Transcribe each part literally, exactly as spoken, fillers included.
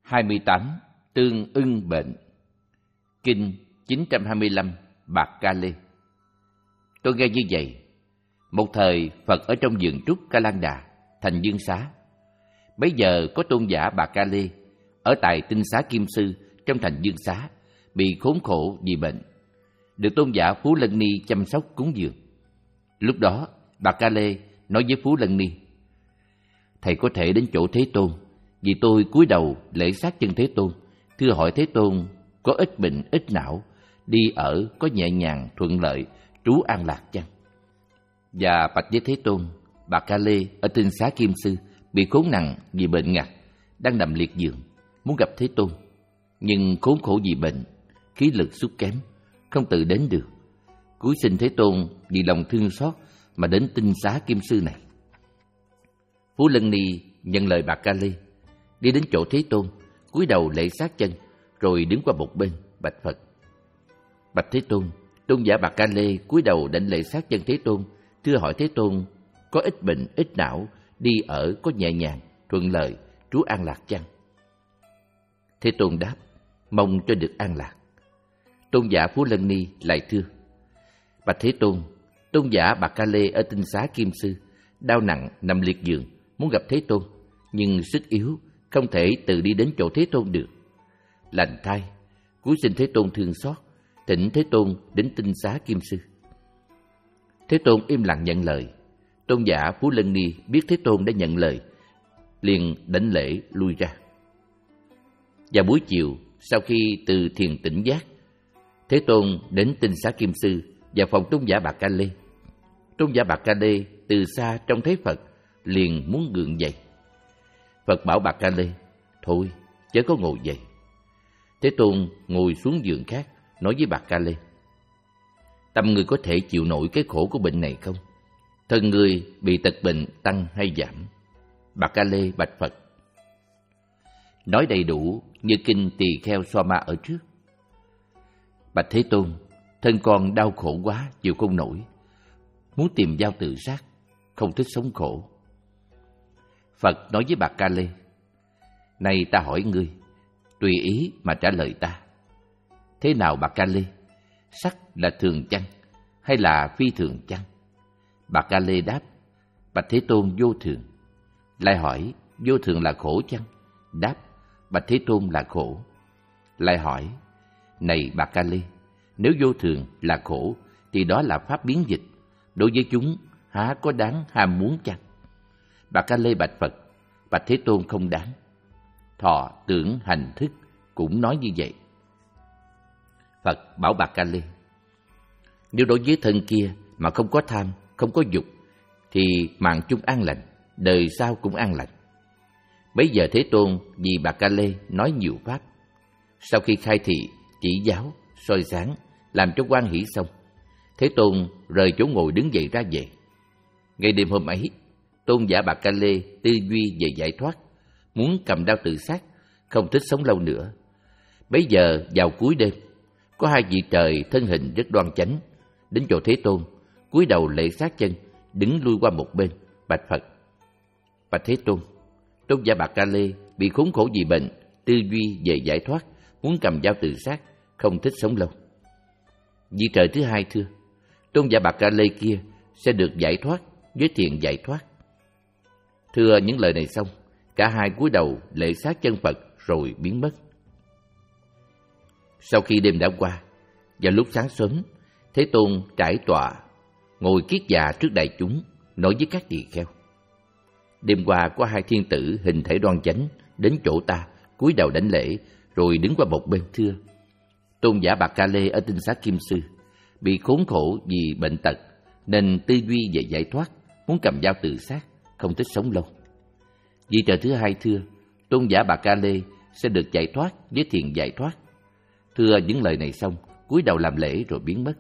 hai mươi tám. Tương ưng bệnh. Kinh chín trăm hai mươi lăm Bạc Ca Lê. Tôi nghe như vậy. Một thời Phật ở trong vườn trúc Ca Lan Đà, thành Dương Xá. Bấy giờ có tôn giả Bạc Ca Lê ở tại Tinh Xá Kim Sư trong thành Dương Xá, bị khốn khổ vì bệnh, được tôn giả Phú Lân Ni chăm sóc cúng dường. Lúc đó Bạc Ca Lê nói với Phú Lân Ni: Thầy có thể đến chỗ Thế Tôn, vì tôi cúi đầu lễ sát chân Thế Tôn, thưa hỏi Thế Tôn có ít bệnh ít não, đi ở có nhẹ nhàng thuận lợi, trú an lạc chăng? Và bạch với Thế Tôn, Bạc Ca Lê ở Tinh Xá Kim Sư bị khốn nặng vì bệnh ngặt, đang nằm liệt giường, muốn gặp Thế Tôn, nhưng khốn khổ vì bệnh, khí lực sút kém, không tự đến được. Cúi xin Thế Tôn vì lòng thương xót mà đến Tinh Xá Kim Sư này. Phú Lân Ni nhận lời Bạc Ca Lê, đi đến chỗ Thế Tôn, cúi đầu lễ sát chân, rồi đứng qua một bên bạch Phật: Bạch Thế Tôn, tôn giả Bạc Ca Lê cúi đầu đảnh lễ sát chân Thế Tôn, thưa hỏi Thế Tôn có ít bệnh ít não, đi ở có nhẹ nhàng thuận lợi, trú an lạc chăng? Thế Tôn đáp: Mong cho được an lạc. Tôn giả Phú Lân Ni lại thưa: Bạch Thế Tôn, tôn giả Bạc Ca Lê ở Tinh Xá Kim Sư đau nặng nằm liệt giường, muốn gặp Thế Tôn, nhưng sức yếu, không thể tự đi đến chỗ Thế Tôn được. Lành thay, cúi xin Thế Tôn thương xót, thỉnh Thế Tôn đến Tinh Xá Kim Sư. Thế Tôn im lặng nhận lời. Tôn giả Phú Lân Ni biết Thế Tôn đã nhận lời, liền đảnh lễ lui ra. Vào buổi chiều, sau khi từ thiền tỉnh giác, Thế Tôn đến Tinh Xá Kim Sư vào phòng tôn giả Bạc Ca Lê. Tôn giả Bạc Ca Lê từ xa trông thấy Phật, liền muốn gượng dậy. Phật bảo Bạc Ca Lê: Thôi, chớ có ngồi dậy. Thế Tôn ngồi xuống giường khác, nói với Bạc Ca Lê: Tâm người có thể chịu nổi cái khổ của bệnh này không? Thân người bị tật bệnh tăng hay giảm? Bạc Ca Lê bạch Phật. Nói đầy đủ như kinh Tỳ Kheo Xoa Ma ở trước. Bạch Thế Tôn, thân con đau khổ quá, chịu không nổi, muốn tìm dao tự sát, không thích sống khổ. Phật nói với Bạc Ca Lê: Này ta hỏi ngươi, tùy ý mà trả lời ta. Thế nào Bạc Ca Lê? Sắc là thường chăng, hay là phi thường chăng? Bạc Ca Lê đáp: Bạch Thế Tôn vô thường. Lại hỏi: Vô thường là khổ chăng? Đáp: Bạch Thế Tôn là khổ. Lại hỏi: Này Bạc Ca Lê, nếu vô thường là khổ, thì đó là pháp biến dịch, đối với chúng há có đáng ham muốn chăng? Bạc Ca Lê bạch Phật: Bạch Thế Tôn không đáng. Thọ tưởng hành thức cũng nói như vậy. Phật bảo Bạc Ca Lê: Nếu đối với thân kia mà không có tham, không có dục, thì mạng chung an lành, đời sau cũng an lành. Bấy giờ Thế Tôn vì Bạc Ca Lê nói nhiều pháp. Sau khi khai thị, chỉ giáo, soi sáng, làm cho hoan hỷ xong, Thế Tôn rời chỗ ngồi đứng dậy ra về. Ngày đêm hôm ấy, tôn giả Bạc Ca Lê tư duy về giải thoát, muốn cầm đao tự sát, không thích sống lâu nữa. Bấy giờ vào cuối đêm, có hai vị trời thân hình rất đoan chánh đến chỗ Thế Tôn, cúi đầu lễ sát chân, đứng lui qua một bên bạch Phật: Bạch Thế Tôn, tôn giả Bạc Ca Lê bị khốn khổ vì bệnh, tư duy về giải thoát, muốn cầm dao tự sát, không thích sống lâu. Vị trời thứ hai thưa: tôn giả Bạc Ca Lê kia sẽ được giải thoát với thiền giải thoát. Thưa những lời này xong, cả hai cúi đầu lễ sát chân Phật rồi biến mất. Sau khi đêm đã qua, vào lúc sáng sớm, Thế Tôn trải tọa, ngồi kiết già trước đại chúng, nói với các tỳ kheo: Đêm qua có hai thiên tử hình thể đoan chánh đến chỗ ta, cúi đầu đảnh lễ, rồi đứng qua một bên thưa: Tôn giả Bạc Ca Lê ở Tinh Xá Kim Sư bị khốn khổ vì bệnh tật, nên tư duy về giải thoát, muốn cầm dao tự sát, không thích sống lâu. Vị trời thứ hai thưa: tôn giả Bạc Ca Lê sẽ được giải thoát với thiền giải thoát. Thưa những lời này xong, cúi đầu làm lễ rồi biến mất.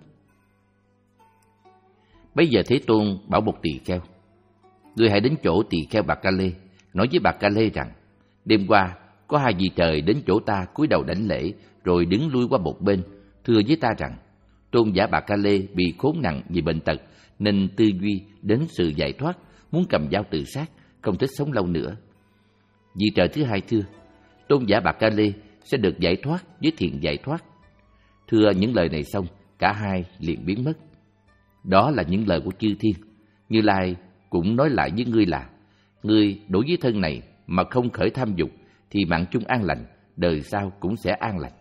Bây giờ Thế Tôn bảo một tỳ kheo: Ngươi hãy đến chỗ tỳ kheo Bạc Ca Lê, nói với Bạc Ca Lê rằng: Đêm qua có hai vị trời đến chỗ ta cúi đầu đảnh lễ, rồi đứng lui qua một bên, thưa với ta rằng: Tôn giả Bạc Ca Lê bị khốn nặng vì bệnh tật, nên tư duy đến sự giải thoát, muốn cầm dao tự sát, không thích sống lâu nữa. Vị trời thứ hai thưa: tôn giả Bạc Ca Lê sẽ được giải thoát với thiền giải thoát. Thưa những lời này xong, cả hai liền biến mất. Đó là những lời của chư thiên. Như Lai cũng nói lại với ngươi là: ngươi đối với thân này mà không khởi tham dục thì mạng chung an lành, đời sau cũng sẽ an lành.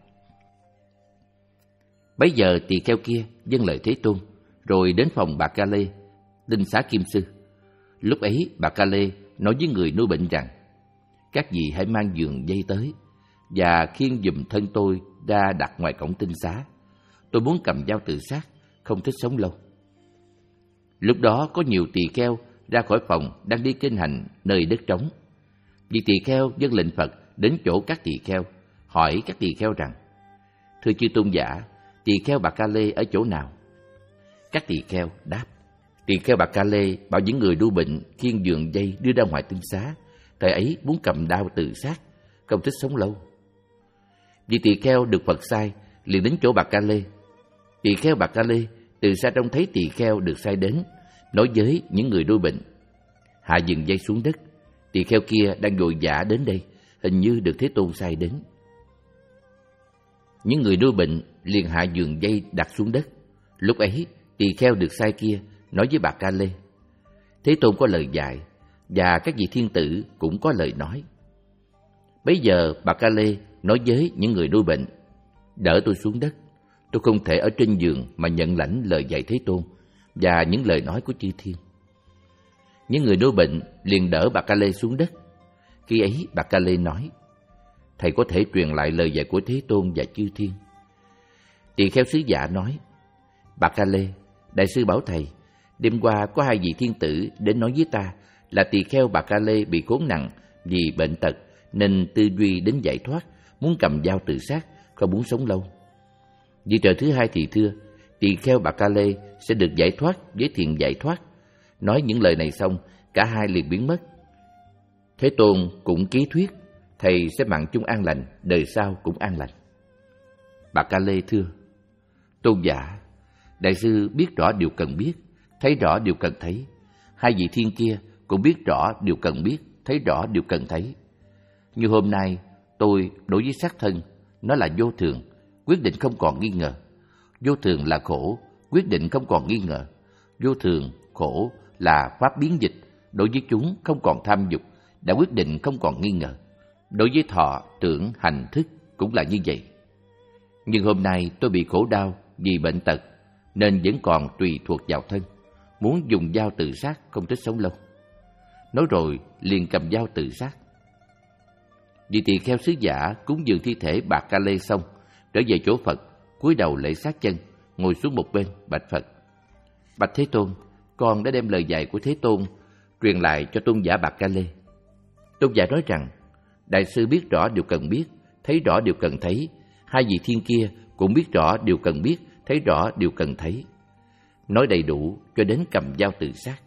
Bấy giờ tỳ kheo kia dâng lời Thế Tôn, rồi đến phòng Bạc Ca Lê, Tinh Xá Kim Sư. Lúc ấy Bạc Ca Lê nói với người nuôi bệnh rằng: các vị hãy mang giường dây tới và khiêng giùm thân tôi ra đặt ngoài cổng tinh xá. Tôi muốn cầm dao tự sát, không thích sống lâu. Lúc đó có nhiều tỳ kheo ra khỏi phòng đang đi kinh hành nơi đất trống. Vị tỳ kheo dâng lệnh Phật đến chỗ các tỳ kheo, hỏi các tỳ kheo rằng: thưa chư tôn giả, tỳ kheo Bạc Ca Lê ở chỗ nào? Các tỳ kheo đáp: tỳ kheo Bạc Ca Lê bảo những người đu bệnh khiêng giường dây đưa ra ngoài tinh xá. Thời ấy muốn cầm đao tự sát, không thích sống lâu. Vị tỳ kheo được Phật sai liền đến chỗ Bạc Ca Lê. Tỳ kheo Bạc Ca Lê từ xa trông thấy tỳ kheo được sai đến, nói với những người đuôi bệnh: hạ giường dây xuống đất, tỳ kheo kia đang vội vã đến đây, hình như được Thế Tôn sai đến. Những người đuôi bệnh liền hạ giường dây đặt xuống đất. Lúc ấy tỳ kheo được sai kia nói với Bạc Ca Lê: Thế Tôn có lời dạy và các vị thiên tử cũng có lời nói. Bấy giờ Bạc Ca Lê nói với những người đuôi bệnh: đỡ tôi xuống đất, tôi không thể ở trên giường mà nhận lãnh lời dạy Thế Tôn và những lời nói của chư thiên. Những người đuôi bệnh liền đỡ Bạc Ca Lê xuống đất. Khi ấy Bạc Ca Lê nói: thầy có thể truyền lại lời dạy của Thế Tôn và chư thiên. Tỳ kheo sứ giả nói: Bạc Ca Lê, đại sư bảo thầy, đêm qua có hai vị thiên tử đến nói với ta là tỳ kheo Bạc Ca Lê bị khốn nặng vì bệnh tật nên tư duy đến giải thoát, muốn cầm dao tự sát, không muốn sống lâu. Vị trời thứ hai thì thưa: tỳ kheo Bạc Ca Lê sẽ được giải thoát với thiền giải thoát. Nói những lời này xong, cả hai liền biến mất. Thế Tôn cũng ký thuyết: thầy sẽ mạng chung an lành, đời sau cũng an lành. Bạc Ca Lê thưa: tôn giả, đại sư biết rõ điều cần biết, thấy rõ điều cần thấy. Hai vị thiên kia cũng biết rõ điều cần biết, thấy rõ điều cần thấy. Như hôm nay, tôi đối với xác thân, nó là vô thường, quyết định không còn nghi ngờ. Vô thường là khổ, quyết định không còn nghi ngờ. Vô thường, khổ là pháp biến dịch, đối với chúng không còn tham dục, đã quyết định không còn nghi ngờ. Đối với thọ, tưởng, hành, thức cũng là như vậy. Nhưng hôm nay tôi bị khổ đau vì bệnh tật, nên vẫn còn tùy thuộc vào thân, muốn dùng dao tự sát, không thích sống lâu. Nói rồi liền cầm dao tự sát. Vị tỳ kheo sứ giả cúng dường thi thể Bạc Ca Lê xong, trở về chỗ Phật, cúi đầu lễ sát chân, ngồi xuống một bên bạch Phật: bạch Thế Tôn, con đã đem lời dạy của Thế Tôn truyền lại cho tôn giả Bạc Ca Lê. Tôn giả nói rằng: đại sư biết rõ điều cần biết, thấy rõ điều cần thấy. Hai vị thiên kia cũng biết rõ điều cần biết, thấy rõ điều cần thấy. Nói đầy đủ cho đến cầm dao tự sát.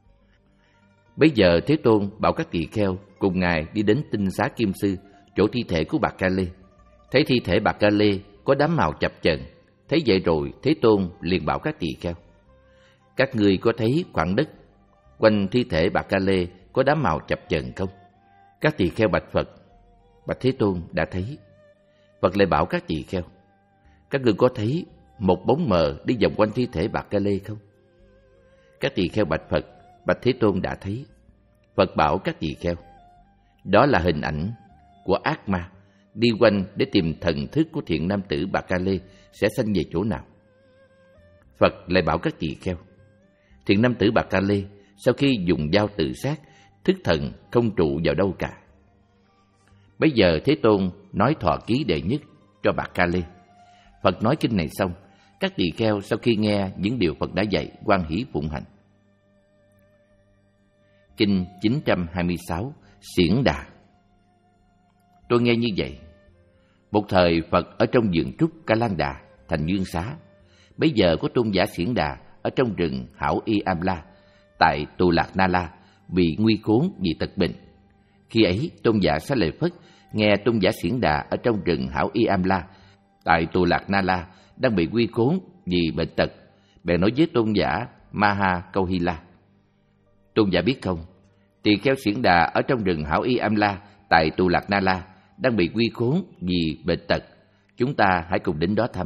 Bấy giờ Thế Tôn bảo các tỳ kheo cùng ngài đi đến Tinh Xá Kim Sư, chỗ thi thể của Bạc Ca Lê. Thấy thi thể Bạc Ca Lê có đám màu chập chờn, thấy vậy rồi Thế Tôn liền bảo các tỳ kheo: các ngươi có thấy khoảng đất quanh thi thể Bạc Ca Lê có đám màu chập chờn không? Các tỳ kheo bạch Phật: bạch Thế Tôn, đã thấy. Phật lại bảo các tỳ kheo: các ngươi có thấy một bóng mờ đi vòng quanh thi thể Bạc Ca Lê không? Các tỳ kheo bạch Phật: bạch Thế Tôn, đã thấy. Phật bảo các tỳ kheo: đó là hình ảnh của ác ma đi quanh để tìm thần thức của thiện nam tử Bạc Ca Lê sẽ sanh về chỗ nào. Phật lại bảo các tỳ kheo: thiện nam tử Bạc Ca Lê sau khi dùng dao tự sát, thức thần không trụ vào đâu cả. Bây giờ Thế Tôn nói thọ ký đệ nhất cho Bạc Ca Lê. Phật nói kinh này xong, các tỳ kheo sau khi nghe những điều Phật đã dạy, hoan hỷ phụng hành. Kinh chín trăm hai mươi sáu, Xiển Đà. Tôi nghe như vậy: một thời Phật ở trong vườn trúc Ca Lan Đà, thành Dương Xá. Bấy giờ có tôn giả Xiển Đà ở trong rừng Hảo Y Am La, tại Tù Lạc Na La, bị nguy khốn vì tật bệnh. Khi ấy tôn giả Xá Lợi Phất nghe tôn giả Xiển Đà ở trong rừng Hảo Y Am La, tại Tù Lạc Na La, đang bị nguy khốn vì bệnh tật, bèn nói với tôn giả Maha Câu Hy La: tôn giả biết không, tỳ kheo Xiển Đà ở trong rừng Hảo Y Am La tại Tù Lạc Na La đang bị quy khốn vì bệnh tật, chúng ta hãy cùng đến đó thăm.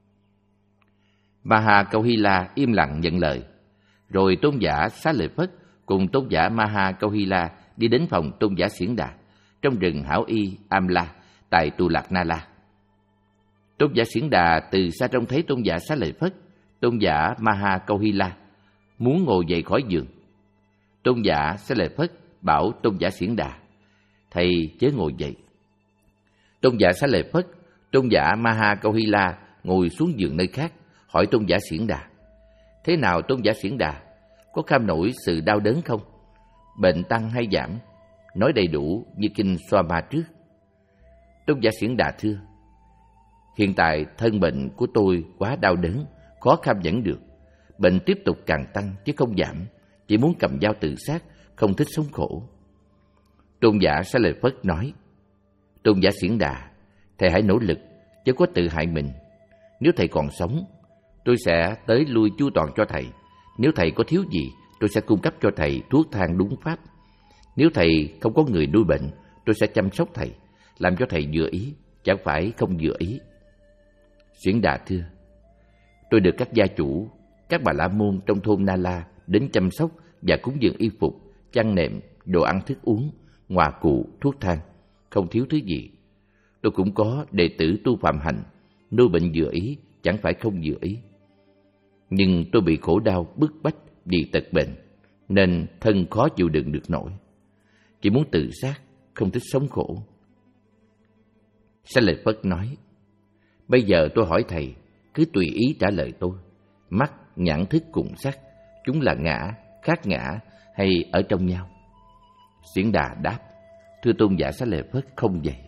Maha Kauhila im lặng nhận lời. Rồi tôn giả Xá Lợi Phất cùng tôn giả Maha Kauhila đi đến phòng tôn giả Xiển Đà trong rừng Hảo Y Amla tại Tù Lạc Na La. Tôn giả Xiển Đà từ xa trông thấy tôn giả Xá Lợi Phất, tôn giả Maha Kauhila muốn ngồi dậy khỏi giường. Tôn giả Xá Lợi Phất bảo tôn giả Xiển Đà: "Thầy chớ ngồi dậy." Tôn giả Xá Lợi Phất, tôn giả Maha Kauhila ngồi xuống giường nơi khác, hỏi tôn giả Xiển Đà: "Thế nào tôn giả Xiển Đà, có kham nổi sự đau đớn không? Bệnh tăng hay giảm? Nói đầy đủ như kinh Swama trước." Tôn giả Xiển Đà thưa: "Hiện tại thân bệnh của tôi quá đau đớn, khó kham nhẫn được. Bệnh tiếp tục càng tăng chứ không giảm, chỉ muốn cầm dao tự sát, không thích sống khổ." Tôn giả Xá Lợi Phất nói: "Tôn giả Xiển Đà, thầy hãy nỗ lực, chứ có tự hại mình. Nếu thầy còn sống, tôi sẽ tới lui chu toàn cho thầy. Nếu thầy có thiếu gì, tôi sẽ cung cấp cho thầy thuốc thang đúng pháp. Nếu thầy không có người nuôi bệnh, tôi sẽ chăm sóc thầy, làm cho thầy vừa ý, chẳng phải không vừa ý." Xiển Đà thưa: "Tôi được các gia chủ, các bà la môn trong thôn Na La đến chăm sóc và cúng dường y phục, chăn nệm, đồ ăn thức uống, ngoà cụ, thuốc thang, không thiếu thứ gì. Tôi cũng có đệ tử tu phạm hành, nuôi bệnh vừa ý, chẳng phải không vừa ý. Nhưng tôi bị khổ đau bức bách vì tật bệnh, nên thân khó chịu đựng được nổi, chỉ muốn tự sát, không thích sống khổ." Xá Lợi Phất nói: "Bây giờ tôi hỏi thầy, cứ tùy ý trả lời tôi. Mắt, nhãn thức cùng sắc, chúng là ngã, khác ngã hay ở trong nhau?" Xiển Đà đáp: "Thưa tôn giả Xá Lợi Phất, không vậy."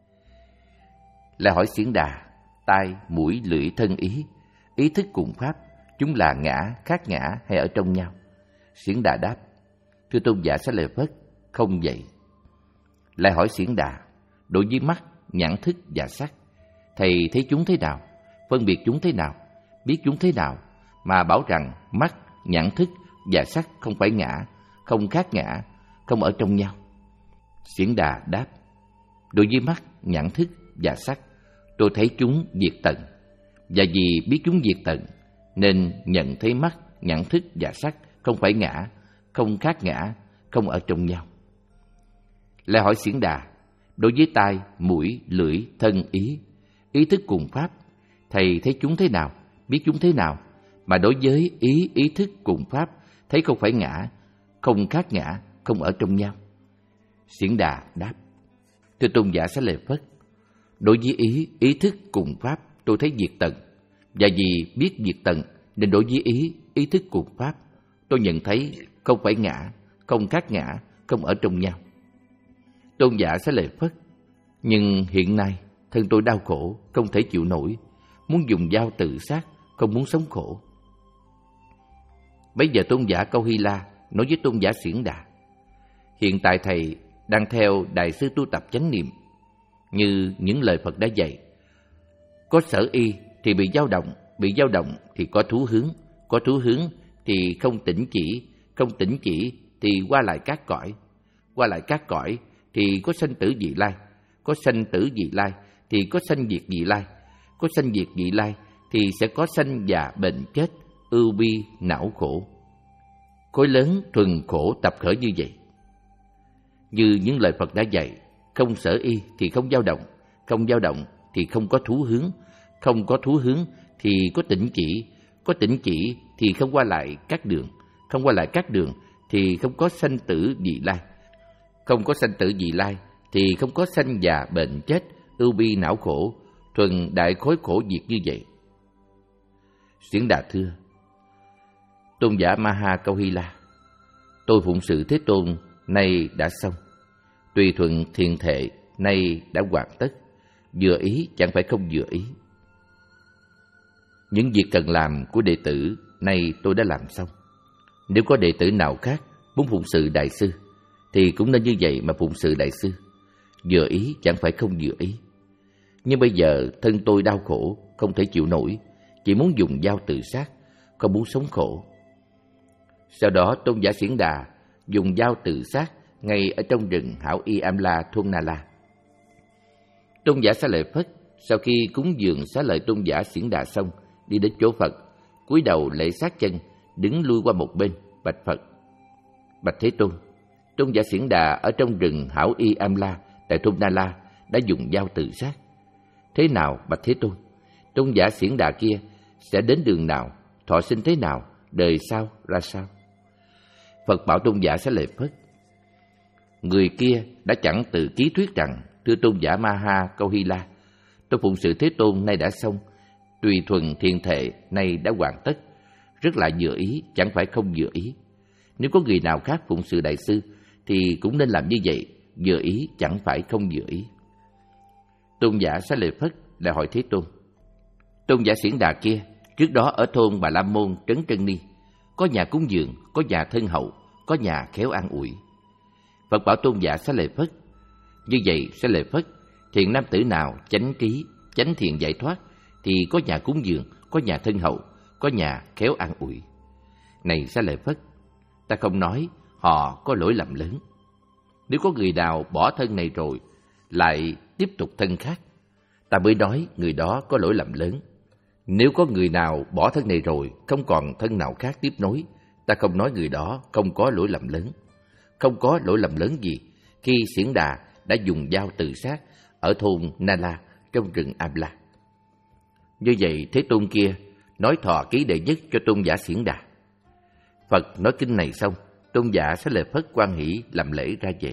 Lại hỏi Xiển Đà: "Tai, mũi, lưỡi, thân ý, ý thức cùng pháp, chúng là ngã, khác ngã hay ở trong nhau?" Xiển Đà đáp: "Thưa tôn giả Xá Lợi Phất, không vậy." Lại hỏi Xiển Đà: "Đối với mắt, nhãn thức và sắc, thầy thấy chúng thế nào? Phân biệt chúng thế nào? Biết chúng thế nào mà bảo rằng mắt, nhãn thức và sắc không phải ngã, không khác ngã, không ở trong nhau?" Xiển Đà đáp: "Đối với mắt, nhãn thức và sắc, tôi thấy chúng diệt tận, và vì biết chúng diệt tận nên nhận thấy mắt, nhãn thức và sắc không phải ngã, không khác ngã, không ở trong nhau." Lại hỏi Xiển Đà: "Đối với tai, mũi, lưỡi, thân, ý, ý thức cùng pháp, thầy thấy chúng thế nào? Biết chúng thế nào mà đối với ý, ý thức cùng pháp thấy không phải ngã, không khác ngã, không ở trong nhau?" Xiển Đà đáp: "Thưa tôn giả Xá Lợi Phất, đối với ý, ý thức cùng pháp tôi thấy diệt tận, và vì biết diệt tận nên đối với ý, ý thức cùng pháp tôi nhận thấy không phải ngã, không khác ngã, không ở trong nhau." Tôn giả Xá Lợi Phất: "Nhưng hiện nay thân tôi đau khổ, không thể chịu nổi, muốn dùng dao tự sát, không muốn sống khổ." Bấy giờ tôn giả Kauhila nói với tôn giả Xiển Đà: "Hiện tại thầy đang theo đại sư tu tập chánh niệm, như những lời Phật đã dạy. Có sở y thì bị dao động, bị dao động thì có thú hướng, có thú hướng thì không tỉnh chỉ, không tỉnh chỉ thì qua lại các cõi, qua lại các cõi thì có sanh tử vị lai, có sanh tử vị lai thì có sanh diệt vị lai, có sanh diệt vị lai thì sẽ có sanh già bệnh chết, ưu bi não khổ. Khối lớn thuần khổ tập khởi như vậy. Như những lời Phật đã dạy, không sở y thì không dao động, không dao động thì không có thú hướng, không có thú hướng thì có tỉnh chỉ, có tỉnh chỉ thì không qua lại các đường, không qua lại các đường thì không có sanh tử vị lai, không có sanh tử vị lai thì không có sanh già bệnh chết, ưu bi não khổ, thuần đại khối khổ diệt như vậy." Xiển Đà thưa: "Tôn giả Maha Kauhila, tôi phụng sự Thế Tôn nay đã xong, tùy thuận thiền thệ nay đã hoàn tất, vừa ý chẳng phải không vừa ý. Những việc cần làm của đệ tử nay tôi đã làm xong. Nếu có đệ tử nào khác muốn phụng sự đại sư thì cũng nên như vậy mà phụng sự đại sư, vừa ý chẳng phải không vừa ý. Nhưng bây giờ thân tôi đau khổ, không thể chịu nổi, chỉ muốn dùng dao tự sát, không muốn sống khổ." Sau đó tôn giả Xiển Đà dùng dao tự sát ngay ở trong rừng Hảo Y Amla thôn Na La. Tôn giả Xá Lợi Phất sau khi cúng dường xá lợi tôn giả Xiển Đà xong, đi đến chỗ Phật, cúi đầu lễ sát chân, đứng lui qua một bên, bạch Phật: Bạch Thế Tôn, tôn giả Xiển Đà ở trong rừng Hảo Y Am La tại thôn Na La đã dùng dao tự sát. Thế nào bạch Thế Tôn? Tôn giả Xiển Đà kia sẽ đến đường nào, thọ sinh thế nào, đời sau ra sao? Phật bảo tôn giả Xá Lợi Phất: Người kia đã chẳng tự ký thuyết rằng: Thưa tôn giả Ma Ha Câu Hy La, tôi phụng sự Thế Tôn nay đã xong, tùy thuần thiền thệ nay đã hoàn tất, rất là vừa ý, chẳng phải không vừa ý. Nếu có người nào khác phụng sự đại sư thì cũng nên làm như vậy, vừa ý chẳng phải không vừa ý. Tôn giả Xá Lợi Phất lại hỏi Thế Tôn: Tôn giả Xiển Đà kia trước đó ở thôn Bà La Môn Trấn Trân Ni, có nhà cúng dường, có nhà thân hậu, có nhà khéo an ủi. Phật bảo tôn giả Xá Lợi Phất: Như vậy Xá Lợi Phất, thiện nam tử nào chánh trí, chánh thiện giải thoát thì có nhà cúng dường, có nhà thân hậu, có nhà khéo an ủi. Này Xá Lợi Phất, ta không nói họ có lỗi lầm lớn. Nếu có người nào bỏ thân này rồi lại tiếp tục thân khác, ta mới nói người đó có lỗi lầm lớn. Nếu có người nào bỏ thân này rồi không còn thân nào khác tiếp nối, ta không nói người đó không có lỗi lầm lớn. Không có lỗi lầm lớn gì khi Xiển Đà đã dùng dao tự sát ở thôn Na La trong rừng Am La. Như vậy Thế Tôn kia nói thọ ký đệ nhất cho tôn giả Xiển Đà. Phật nói kinh này xong, tôn giả Xá Lợi Phất hoan hỷ làm lễ ra về.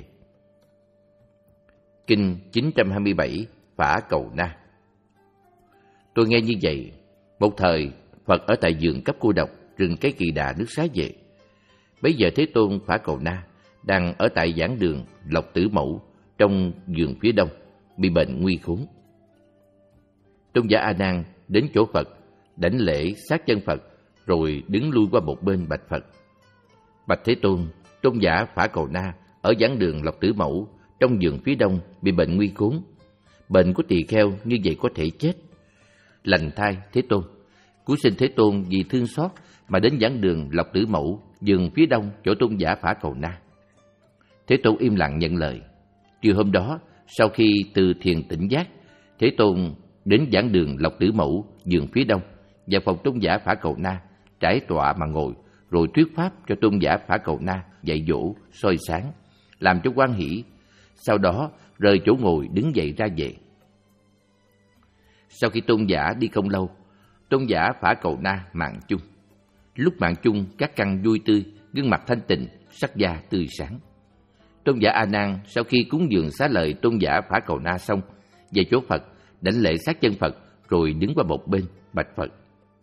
Kinh chín trăm hai mươi bảy Phả Cầu Na. Tôi nghe như vậy, một thời Phật ở tại vườn Cấp Cô Độc, rừng Cái Kỳ Đà nước Xá Vệ. Bấy giờ Thế Tôn Phả Cầu Na đang ở tại giảng đường Lộc Tử Mẫu trong vườn phía đông, bị bệnh nguy khốn. Tôn giả A Nan đến chỗ Phật, đảnh lễ sát chân Phật, rồi đứng lui qua một bên bạch Phật: Bạch Thế Tôn, tôn giả Phả Cầu Na ở giảng đường Lộc Tử Mẫu trong vườn phía đông bị bệnh nguy khốn. Bệnh của tỳ kheo như vậy có thể chết. Lành thai Thế Tôn, cứu sinh Thế Tôn vì thương xót mà đến giảng đường Lộc Tử Mẫu, vườn phía đông chỗ tôn giả Phả Cầu Na. Thế Tôn im lặng nhận lời. Chiều hôm đó, sau khi từ thiền tỉnh giác, Thế Tôn đến giảng đường Lộc Tử Mẫu, vườn phía đông, vào phòng tôn giả Phả Cầu Na, trải tọa mà ngồi, rồi thuyết pháp cho tôn giả Phả Cầu Na dạy dỗ, soi sáng, làm cho hoan hỷ. Sau đó rời chỗ ngồi đứng dậy ra về. Sau khi tôn giả đi không lâu, tôn giả Phả Cầu Na mạng chung. Lúc mạng chung, các căn vui tươi, gương mặt thanh tịnh, sắc da tươi sáng. Tôn giả A Nan sau khi cúng dường xá lợi tôn giả Phả Cầu Na xong, về chỗ Phật, đảnh lễ sát chân Phật, rồi đứng qua một bên bạch Phật: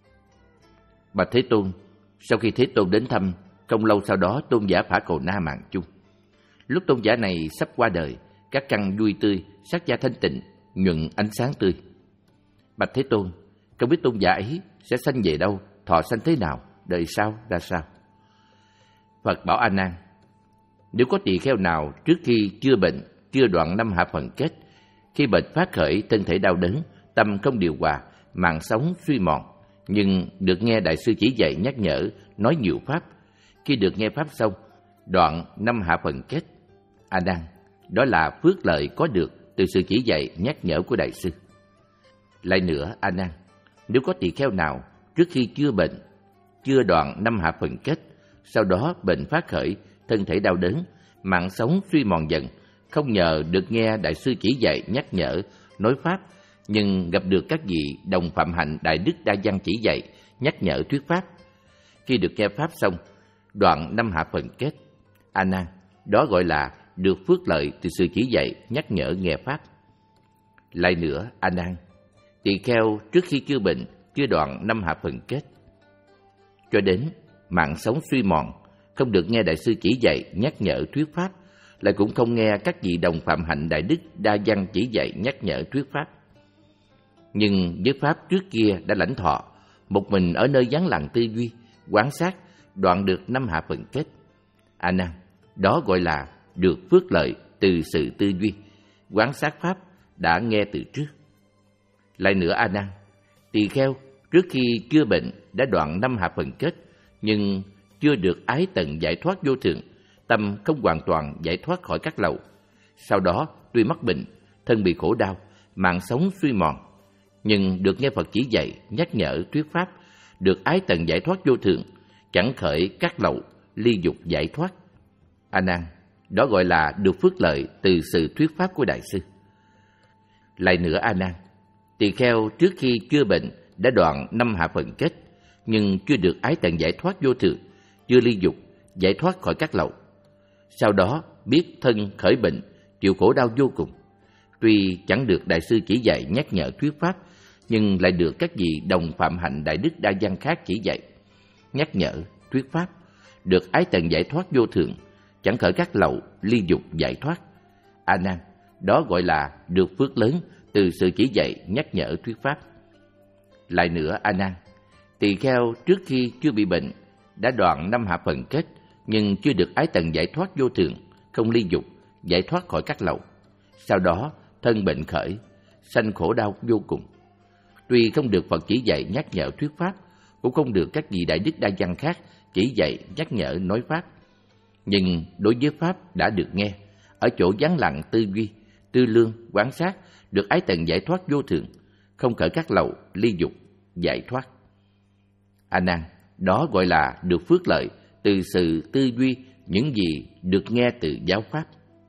Bạch Thế Tôn, sau khi Thế Tôn đến thăm, không lâu sau đó tôn giả Phả Cầu Na mạng chung. Lúc tôn giả này sắp qua đời, các căn vui tươi, sắc da thanh tịnh, nhuận ánh sáng tươi. Bạch Thế Tôn, không biết tôn giả ấy sẽ sanh về đâu, thọ sanh thế nào, đời sau ra sao? Phật bảo A Nan: Nếu có tỳ kheo nào trước khi chưa bệnh, chưa đoạn năm hạ phần kết, khi bệnh phát khởi thân thể đau đớn, tâm không điều hòa, mạng sống suy mòn, nhưng được nghe đại sư chỉ dạy nhắc nhở, nói nhiều pháp, khi được nghe pháp xong, đoạn năm hạ phần kết, A Nan, đó là phước lợi có được từ sự chỉ dạy nhắc nhở của đại sư. Lại nữa A Nan, nếu có tỳ kheo nào trước khi chưa bệnh, chưa đoạn năm hạ phần kết, sau đó bệnh phát khởi, thân thể đau đớn, mạng sống suy mòn dần, không nhờ được nghe đại sư chỉ dạy nhắc nhở, nói pháp, nhưng gặp được các vị đồng phạm hạnh đại đức đa văn chỉ dạy nhắc nhở thuyết pháp, khi được nghe pháp xong, đoạn năm hạ phần kết, A Nan, đó gọi là được phước lợi từ sự chỉ dạy nhắc nhở nghe pháp. Lại nữa A Nan, tỳ kheo trước khi chưa bệnh, chưa đoạn năm hạ phần kết, cho đến mạng sống suy mòn, không được nghe đại sư chỉ dạy nhắc nhở thuyết pháp, lại cũng không nghe các vị đồng phạm hạnh đại đức đa văn chỉ dạy nhắc nhở thuyết pháp, nhưng với pháp trước kia đã lãnh thọ, một mình ở nơi vắng lặng tư duy, quán sát, đoạn được năm hạ phần kết. A Nan, đó gọi là được phước lợi từ sự tư duy, quán sát pháp đã nghe từ trước. Lại nữa A Nan, tỳ kheo trước khi chưa bệnh đã đoạn năm hạ phần kết, nhưng chưa được ái tận giải thoát vô thượng, tâm không hoàn toàn giải thoát khỏi các lậu. Sau đó tuy mắc bệnh, thân bị khổ đau, mạng sống suy mòn, nhưng được nghe Phật chỉ dạy, nhắc nhở, thuyết pháp, được ái tận giải thoát vô thượng, chẳng khởi các lậu, ly dục giải thoát. A Nan, đó gọi là được phước lợi từ sự thuyết pháp của Đại sư. Lại nữa A Nan, tỳ kheo trước khi chưa bệnh đã đoạn năm hạ phần kết, nhưng chưa được ái tận giải thoát vô thượng, chưa ly dục, giải thoát khỏi các lậu. Sau đó biết thân khởi bệnh, chịu khổ đau vô cùng. Tuy chẳng được Đại sư chỉ dạy nhắc nhở thuyết pháp, nhưng lại được các vị đồng phạm hạnh đại đức đa văn khác chỉ dạy, nhắc nhở, thuyết pháp, được ái tận giải thoát vô thượng, chẳng khởi các lậu, ly dục giải thoát. A Nan, đó gọi là được phước lớn từ sự chỉ dạy, nhắc nhở, thuyết pháp. Lại nữa A Nan, tỳ kheo trước khi chưa bị bệnh đã đoạn năm hạ phần kết, nhưng chưa được ái tận giải thoát vô thượng, không ly dục, giải thoát khỏi các lậu. Sau đó thân bệnh khởi, sanh khổ đau vô cùng. Tuy không được Phật chỉ dạy nhắc nhở thuyết pháp, cũng không được các vị đại đức đa văn khác chỉ dạy nhắc nhở nói pháp, nhưng đối với pháp đã được nghe, ở chỗ vắng lặng tư duy, tư lương, quán sát, được ái tận giải thoát vô thượng, không khởi các lậu, ly dục, giải thoát. A Nan, đó gọi là được phước lợi từ sự tư duy những gì được nghe từ giáo pháp.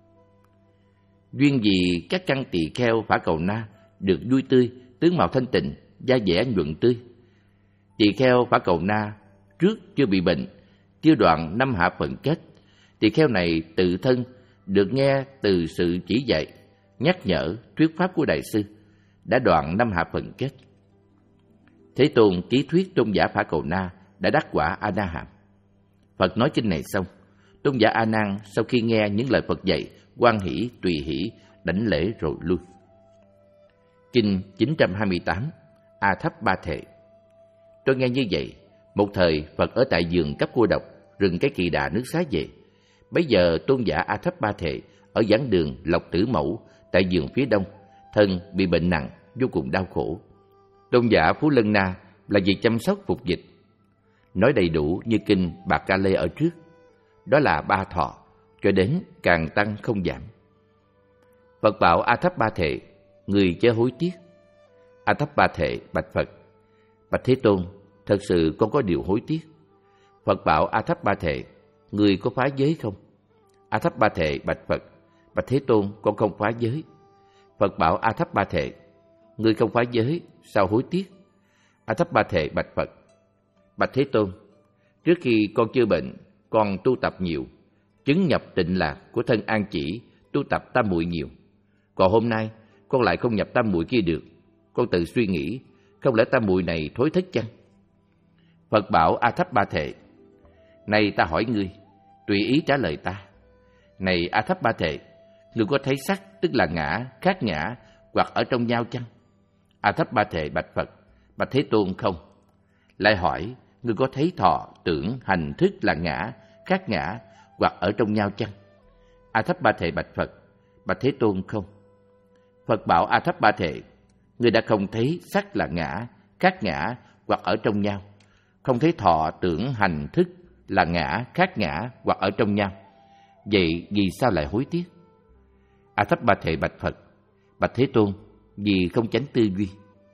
Duyên vì các căn tỳ kheo Phả Cầu Na được vui tươi, tướng mạo thanh tịnh, da dẻ nhuận tươi. Tỳ kheo Phả Cầu Na trước chưa bị bệnh, chưa đoạn năm hạ phần kết. Tỳ kheo này tự thân được nghe từ sự chỉ dạy, nhắc nhở, thuyết pháp của Đại sư, đã đoạn năm hạ phần kết. Thế Tôn ký thuyết tôn giả Phả Cầu Na đã đắc quả A Na Hàm. Phật nói kinh này xong, tôn giả A Nan sau khi nghe những lời Phật dạy, hoan hỷ, tùy hỷ, đảnh lễ rồi lui. Kinh chín trăm hai mươi tám, A Thấp Ba Thệ. Tôi nghe như vậy, một thời Phật ở tại vườn Cấp Cô Độc, rừng Cái Kỳ Đà nước Xá Về. Bấy giờ tôn giả A Thấp Ba Thệ ở giảng đường Lộc Tử Mẫu tại vườn phía đông, thân bị bệnh nặng, vô cùng đau khổ. Tôn giả Phú Lân Na là việc chăm sóc phục dịch. Nói đầy đủ như kinh Bạc Ca Lê ở trước, đó là ba thọ, cho đến càng tăng không giảm. Phật bảo A Thấp Ba Thệ, người chớ hối tiếc. A Thấp Ba Thệ bạch Phật, bạch Thế Tôn, thật sự con có điều hối tiếc. Phật bảo A Thấp Ba Thệ, người có phá giới không? A Thấp Ba Thệ bạch Phật, bạch Thế Tôn, con không phá giới. Phật bảo A Thấp Ba Thệ, người không phá giới, sao hối tiếc? A Thấp Ba Thệ bạch Phật, bạch Thế Tôn, trước khi con chưa bệnh, con tu tập nhiều, chứng nhập tịnh lạc của thân an chỉ, tu tập tam muội nhiều. Còn hôm nay, con lại không nhập tam muội kia được. Con tự suy nghĩ, không lẽ tam muội này thối thất chăng? Phật bảo A Thấp Ba Thệ, này ta hỏi ngươi, tùy ý trả lời ta. Này A Thấp Ba Thệ, ngươi có thấy sắc tức là ngã, khác ngã, hoặc ở trong nhau chăng? A Thấp Ba Thệ bạch Phật, bạch Thế Tôn, không. Lại hỏi, ngươi có thấy thọ, tưởng, hành, thức là ngã, khác ngã, hoặc ở trong nhau chăng? A Thấp Ba Thệ bạch Phật, bạch Thế Tôn, không. Phật bảo A Thấp Ba Thệ, ngươi đã không thấy sắc là ngã, khác ngã, hoặc ở trong nhau, không thấy thọ, tưởng, hành, thức là ngã, khác ngã, hoặc ở trong nhau. Vậy vì sao lại hối tiếc? A Thấp Ba Thệ bạch Phật, bạch Thế Tôn, vì không chánh tư duy.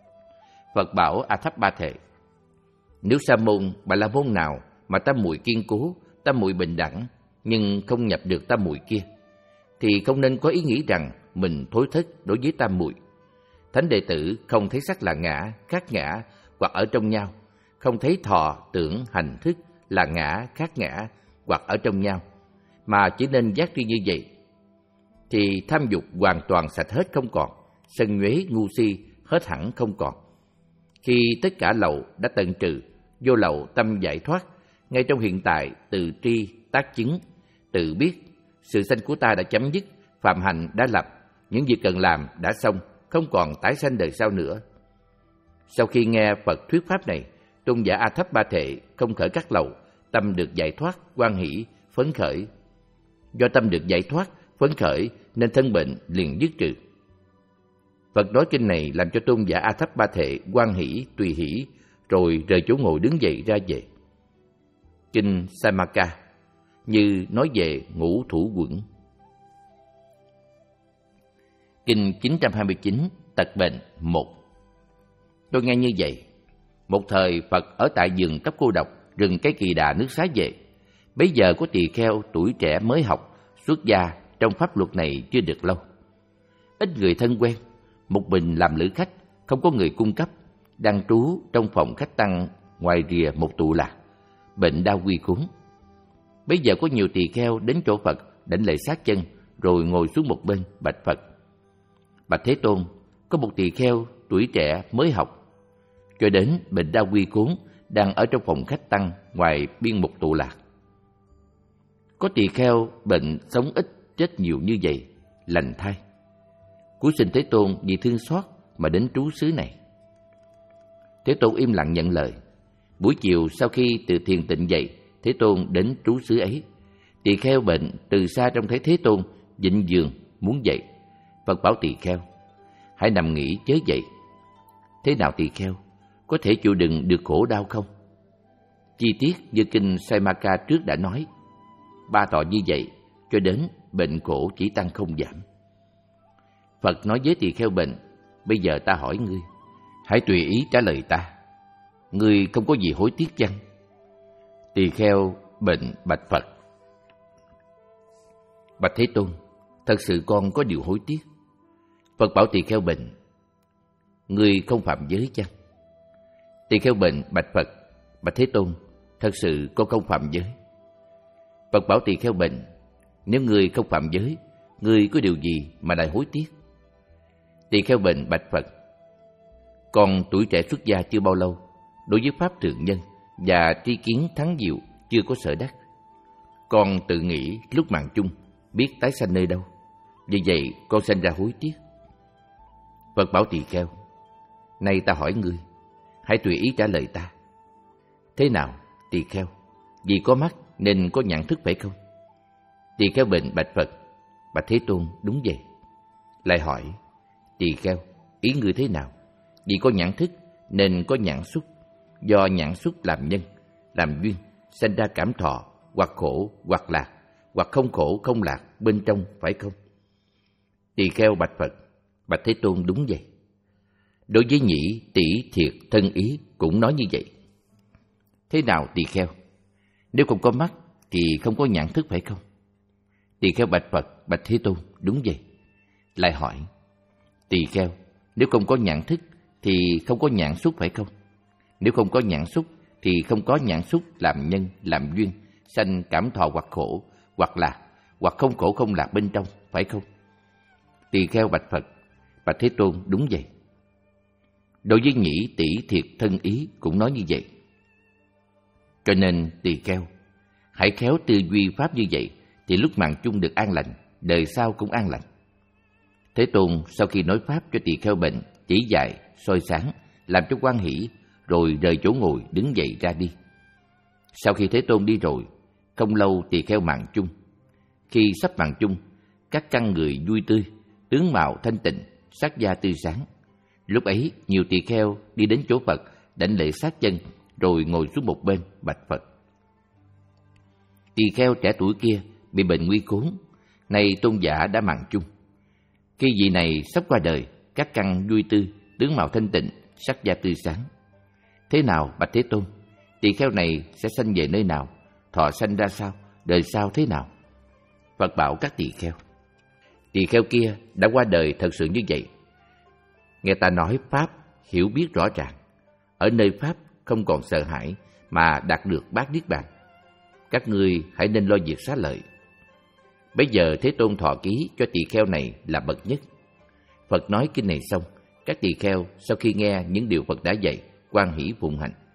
Phật bảo A Thấp Ba Thệ, nếu sa môn, bà la môn nào mà tam muội kiên cố, tam muội bình đẳng, nhưng không nhập được tam muội kia, thì không nên có ý nghĩ rằng mình thối thất đối với tam muội. Thánh đệ tử không thấy sắc là ngã, khác ngã, hoặc ở trong nhau, không thấy thọ, tưởng, hành, thức là ngã, khác ngã, hoặc ở trong nhau, mà chỉ nên giác tri như vậy, thì tham dục hoàn toàn sạch hết không còn, sân nhuế ngu si hết hẳn không còn. Khi tất cả lậu đã tận trừ, vô lậu tâm giải thoát, ngay trong hiện tại từ tri tác chứng, tự biết sự sanh của ta đã chấm dứt, phạm hạnh đã lập, những việc cần làm đã xong, không còn tái sanh đời sau nữa. Sau khi nghe Phật thuyết pháp này, tôn giả A Thấp Ba Thệ không khởi các lậu, tâm được giải thoát, hoan hỷ, phấn khởi. Do tâm được giải thoát, phấn khởi nên thân bệnh liền dứt trừ. Phật nói kinh này làm cho tôn giả A Thấp Ba Thệ hoan hỷ, tùy hỷ, rồi rời chỗ ngồi đứng dậy ra về. Kinh Samaka như nói về ngũ thủ quẩn. Kinh chín trăm hai mươi chín, tật bệnh một. Tôi nghe như vậy. Một thời Phật ở tại vườn Tóc Cô Độc, rừng Cái Kỳ Đà, nước Xá Vệ. Bấy giờ có tỳ kheo tuổi trẻ mới học, xuất gia trong pháp luật này chưa được lâu. Ít người thân quen, một mình làm lữ khách, không có người cung cấp, đang trú trong phòng khách tăng ngoài rìa một tụ lạc, bệnh đau quy cúng. Bấy giờ có nhiều tỳ kheo đến chỗ Phật đảnh lễ sát chân, rồi ngồi xuống một bên bạch Phật: Bạch Thế Tôn, có một tỳ kheo tuổi trẻ mới học, cho đến bệnh đau quy cuốn, đang ở trong phòng khách tăng ngoài biên một tụ lạc. Có tỳ kheo bệnh sống ít chết nhiều như vậy, lành thay. Cúi xin Thế Tôn vì thương xót mà đến trú xứ này. Thế Tôn im lặng nhận lời. Buổi chiều sau khi từ thiền tịnh dậy, Thế Tôn đến trú xứ ấy. Tỳ kheo bệnh từ xa trông thấy Thế Tôn vịnh giường muốn dậy. Phật bảo tỳ kheo: Hãy nằm nghỉ chớ dậy. Thế nào tỳ kheo, có thể chịu đựng được khổ đau không? Chi tiết như kinh Saimaka trước đã nói. Ba tọa như vậy cho đến bệnh khổ chỉ tăng không giảm. Phật nói với tỳ kheo bệnh: Bây giờ ta hỏi ngươi, hãy tùy ý trả lời ta. Ngươi không có gì hối tiếc chăng? Tỳ kheo bệnh bạch Phật: Bạch Thế Tôn, thật sự con có điều hối tiếc. Phật bảo tỳ kheo bệnh: Ngươi không phạm giới chăng? Tỳ kheo bệnh bạch Phật: Bạch Thế Tôn, thật sự con không phạm giới. Phật bảo tỳ kheo bệnh: Nếu ngươi không phạm giới, ngươi có điều gì mà lại hối tiếc? Tỳ kheo bệnh bạch Phật: Con tuổi trẻ xuất gia chưa bao lâu, đối với pháp thượng nhân và tri kiến thắng diệu chưa có sở đắc. Con tự nghĩ lúc mạng chung biết tái sanh nơi đâu, vì vậy con sanh ra hối tiếc. Phật bảo tỳ kheo: Nay ta hỏi ngươi, hãy tùy ý trả lời ta. Thế nào tỳ kheo, vì có mắt nên có nhận thức phải không? Tỳ kheo bệnh bạch Phật: Bạch Thế Tôn, đúng vậy. Lại hỏi: Tỳ kheo, ý ngươi thế nào? Vì có nhãn thức nên có nhãn xúc, do nhãn xúc làm nhân, làm duyên, sanh ra cảm thọ, hoặc khổ, hoặc lạc, hoặc không khổ, không lạc bên trong, phải không? Tỳ kheo bạch Phật: Bạch Thế Tôn, đúng vậy. Đối với nhĩ, tỷ, thiệt, thân ý cũng nói như vậy. Thế nào tỳ kheo? Nếu không có mắt thì không có nhãn thức, phải không? Tỳ kheo bạch Phật: Bạch Thế Tôn, đúng vậy. Lại hỏi: Tỳ kheo, nếu không có nhãn thức thì không có nhãn xúc, phải không? Nếu không có nhãn xúc thì không có nhãn xúc làm nhân, làm duyên, sanh cảm thọ hoặc khổ, hoặc lạc, hoặc không khổ không lạc bên trong, phải không? Tỳ kheo bạch Phật: Bạch Thế Tôn, đúng vậy. Đối với nhĩ, tỷ, thiệt, thân ý cũng nói như vậy. Cho nên tỳ kheo, hãy khéo tư duy pháp như vậy, thì lúc mạng chung được an lành, đời sau cũng an lành. Thế Tôn sau khi nói pháp cho tỳ kheo bệnh, chỉ dạy, soi sáng, làm cho hoan hỷ, rồi rời chỗ ngồi đứng dậy ra đi. Sau khi Thế Tôn đi rồi, không lâu tỳ kheo mạng chung. Khi sắp mạng chung, các căn người vui tươi, tướng mạo thanh tịnh, sắc da tươi sáng. Lúc ấy nhiều tỳ kheo đi đến chỗ Phật đảnh lễ sát chân, rồi ngồi xuống một bên bạch Phật: Tỳ kheo trẻ tuổi kia bị bệnh nguy khốn, nay tôn giả đã mạng chung. Khi vị này sắp qua đời, các căn vui tươi, tướng mạo thanh tịnh, sắc da tươi sáng. Thế nào bạch Thế Tôn, tỳ kheo này sẽ sanh về nơi nào, thọ sanh ra sao, đời sau thế nào? Phật bảo các tỳ kheo: Tỳ kheo kia đã qua đời thật sự như vậy. Nghe ta nói pháp, hiểu biết rõ ràng, ở nơi pháp không còn sợ hãi mà đạt được bát niết bàn. Các ngươi hãy nên lo việc xá lợi. Bây giờ Thế Tôn thọ ký cho tỳ kheo này là bậc nhất. Phật nói kinh này xong, các tỳ kheo sau khi nghe những điều Phật đã dạy, hoan hỷ phụng hành.